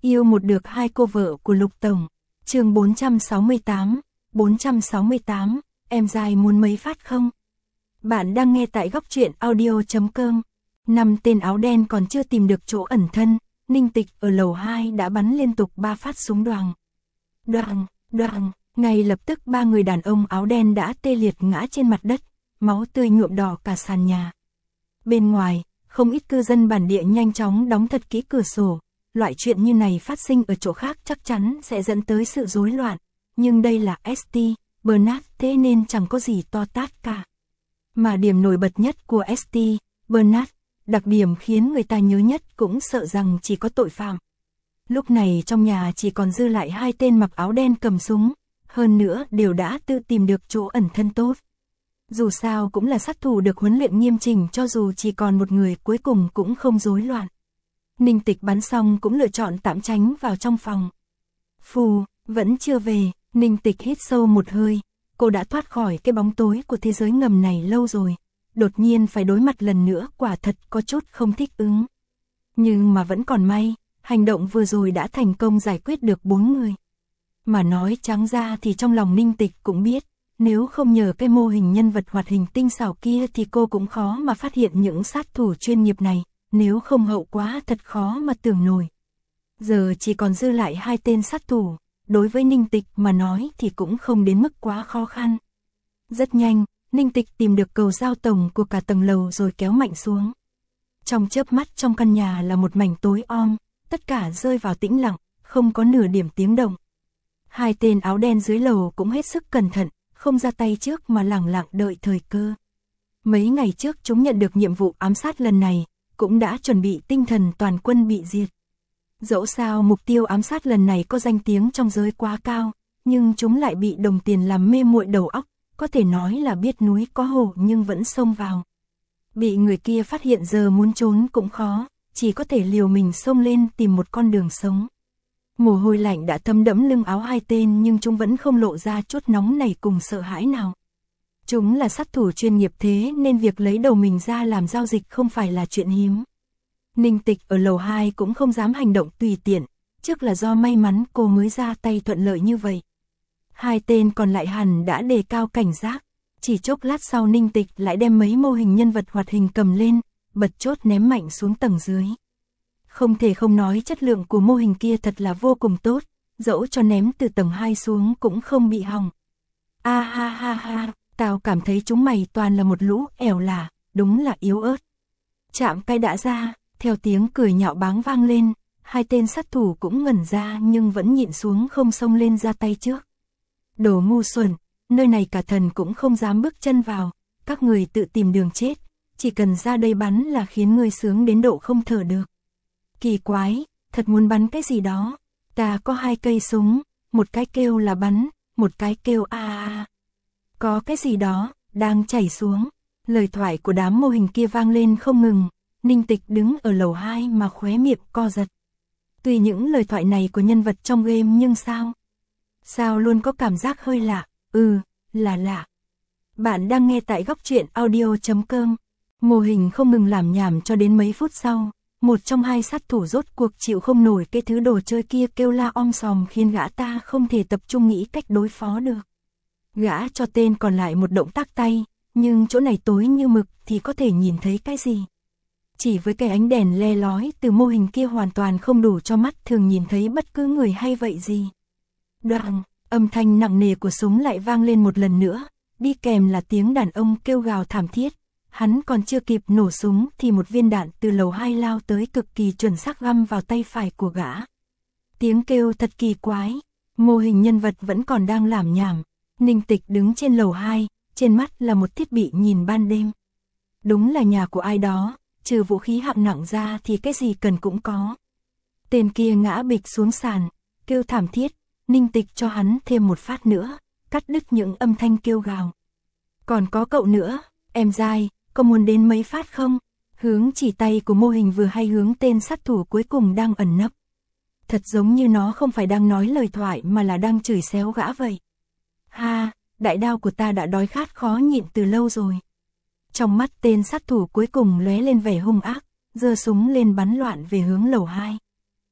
Yêu một được hai cô vợ của Lục Tổng. Chương 468, em dai muốn mấy phát không? Bạn đang nghe tại góc truyện audio.com. 5 tên áo đen còn chưa tìm được chỗ ẩn thân, Ninh Tịch ở lầu 2 đã bắn liên tục 3 phát súng đoàng. Đoàng, ngay lập tức 3 người đàn ông áo đen đã tê liệt ngã trên mặt đất, máu tươi nhuộm đỏ cả sàn nhà. Bên ngoài, không ít cư dân bản địa nhanh chóng đóng thật kỹ cửa sổ. Loại chuyện như này phát sinh ở chỗ khác chắc chắn sẽ dẫn tới sự rối loạn, nhưng đây là St. Bernard thế nên chẳng có gì to tát cả. Mà điểm nổi bật nhất của St. Bernard, đặc điểm khiến người ta nhớ nhất cũng sợ rằng chỉ có tội phạm. Lúc này trong nhà chỉ còn dư lại 2 tên mặc áo đen cầm súng, hơn nữa đều đã tự tìm được chỗ ẩn thân tốt. Dù sao cũng là sát thủ được huấn luyện nghiêm chỉnh, cho dù chỉ còn một người cuối cùng cũng không rối loạn. Ninh Tịch bắn xong cũng lựa chọn tạm tránh vào trong phòng. Phù, vẫn chưa về, Ninh Tịch hít sâu một hơi, cô đã thoát khỏi cái bóng tối của thế giới ngầm này lâu rồi. Đột nhiên phải đối mặt lần nữa quả thật có chút không thích ứng. Nhưng mà vẫn còn may, hành động vừa rồi đã thành công giải quyết được 4 người. Mà nói trắng ra thì trong lòng Ninh Tịch cũng biết, nếu không nhờ cái mô hình nhân vật hoạt hình tinh xảo kia thì cô cũng khó mà phát hiện những sát thủ chuyên nghiệp này. Nếu không hậu quả thật khó mà tưởng nổi. Giờ chỉ còn dư lại 2 tên sát thủ, đối với Ninh Tịch mà nói thì cũng không đến mức quá khó khăn. Rất nhanh, Ninh Tịch tìm được cầu giao tổng của cả tầng lầu rồi kéo mạnh xuống. Trong chớp mắt trong căn nhà là một mảnh tối om, tất cả rơi vào tĩnh lặng, không có nửa điểm tiếng động. 2 tên áo đen dưới lầu cũng hết sức cẩn thận, không ra tay trước mà lẳng lặng đợi thời cơ. Mấy ngày trước chúng nhận được nhiệm vụ ám sát lần này, cũng đã chuẩn bị tinh thần toàn quân bị diệt. Dẫu sao mục tiêu ám sát lần này có danh tiếng trong giới quá cao, nhưng chúng lại bị đồng tiền làm mê muội đầu óc, có thể nói là biết núi có hổ nhưng vẫn xông vào. Bị người kia phát hiện giờ muốn trốn cũng khó, chỉ có thể liều mình xông lên tìm một con đường sống. Mồ hôi lạnh đã thấm đẫm lưng áo 2 tên nhưng chúng vẫn không lộ ra chút nóng này cùng sợ hãi nào. Chúng là sát thủ chuyên nghiệp thế nên việc lấy đầu mình ra làm giao dịch không phải là chuyện hiếm. Ninh Tịch ở lầu 2 cũng không dám hành động tùy tiện, trước là do may mắn cô mới ra tay thuận lợi như vậy. 2 tên còn lại hẳn đã đề cao cảnh giác, chỉ chốc lát sau Ninh Tịch lại đem mấy mô hình nhân vật hoạt hình cầm lên, bật chốt ném mạnh xuống tầng dưới. Không thể không nói chất lượng của mô hình kia thật là vô cùng tốt, dẫu cho ném từ tầng 2 xuống cũng không bị hỏng. A ha ha ha. Tao cảm thấy chúng mày toàn là một lũ ẻo lả, đúng là yếu ớt. Chạm cái đã ra, theo tiếng cười nhạo báng vang lên, 2 tên sát thủ cũng ngẩn ra nhưng vẫn nhịn xuống không xông lên ra tay trước. Đồ ngu xuẩn, nơi này cả thần cũng không dám bước chân vào, các người tự tìm đường chết, chỉ cần ra đây bắn là khiến người sướng đến độ không thở được. Kỳ quái, thật muốn bắn cái gì đó, ta có 2 cây súng, một cái kêu là bắn, một cái kêu a. Có cái gì đó, đang chảy xuống. Lời thoại của đám mô hình kia vang lên không ngừng. Ninh Tịch đứng ở lầu 2 mà khóe miệng co giật. Tuy những lời thoại này của nhân vật trong game nhưng sao luôn có cảm giác hơi lạ. Là lạ. Bạn đang nghe tại góc truyện audio.com. Mô hình không ngừng làm nhảm cho đến mấy phút sau. Một trong 2 sát thủ rốt cuộc chịu không nổi cái thứ đồ chơi kia kêu la om sòm khiến gã ta không thể tập trung nghĩ cách đối phó được. Gã cho tên còn lại một động tác tay, nhưng chỗ này tối như mực thì có thể nhìn thấy cái gì. Chỉ với cái ánh đèn le lói từ mô hình kia hoàn toàn không đủ cho mắt thường nhìn thấy bất cứ người hay vậy gì. Đoàng, âm thanh nặng nề của súng lại vang lên một lần nữa, đi kèm là tiếng đàn ông kêu gào thảm thiết. Hắn còn chưa kịp nổ súng thì một viên đạn từ lầu 2 lao tới cực kỳ chuẩn xác găm vào tay phải của gã. Tiếng kêu thật kỳ quái, mô hình nhân vật vẫn còn đang lảm nhảm. Ninh Tịch đứng trên lầu 2, trên mắt là một thiết bị nhìn ban đêm. Đúng là nhà của ai đó, trừ vũ khí hạng nặng ra thì cái gì cần cũng có. Tên kia ngã bịch xuống sàn, kêu thảm thiết, Ninh Tịch cho hắn thêm một phát nữa, cắt đứt những âm thanh kêu gào. Còn có cậu nữa, em dai, có muốn đến mấy phát không? Hướng chỉ tay của mô hình vừa hay hướng tên sát thủ cuối cùng đang ẩn nấp. Thật giống như nó không phải đang nói lời thoại mà là đang chửi xéo gã vậy. Ha, đại đao của ta đã đói khát khó nhịn từ lâu rồi. Trong mắt tên sát thủ cuối cùng lóe lên vẻ hung ác, giơ súng lên bắn loạn về hướng lầu 2.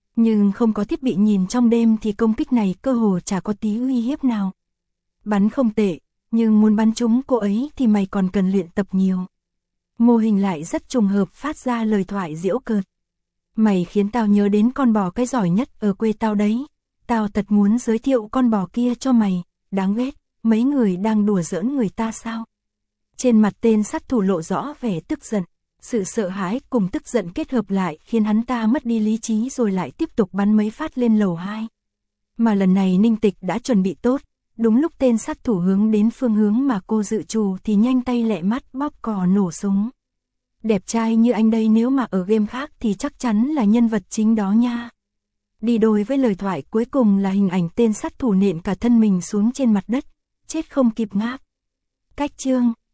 Nhưng không có thiết bị nhìn trong đêm thì công kích này cơ hồ chả có tí uy hiếp nào. Bắn không tệ, nhưng muốn bắn trúng cô ấy thì mày còn cần luyện tập nhiều. Mô hình lại rất trùng hợp phát ra lời thoại giễu cợt. Mày khiến tao nhớ đến con bò cái giỏi nhất ở quê tao đấy. Tao thật muốn giới thiệu con bò kia cho mày, đáng ghét, mấy người đang đùa giỡn người ta sao? Trên mặt tên sát thủ lộ rõ vẻ tức giận, sự sợ hãi cùng tức giận kết hợp lại khiến hắn ta mất đi lý trí rồi lại tiếp tục bắn mấy phát lên lầu 2. Mà lần này Ninh Tịch đã chuẩn bị tốt, đúng lúc tên sát thủ hướng đến phương hướng mà cô dự trù thì nhanh tay lẹ mắt bóp cò nổ súng. Đẹp trai như anh đây nếu mà ở game khác thì chắc chắn là nhân vật chính đó nha. Đi đôi với lời thoại cuối cùng là hình ảnh tên sát thủ nện cả thân mình xuống trên mặt đất, chết không kịp ngáp. Cách chương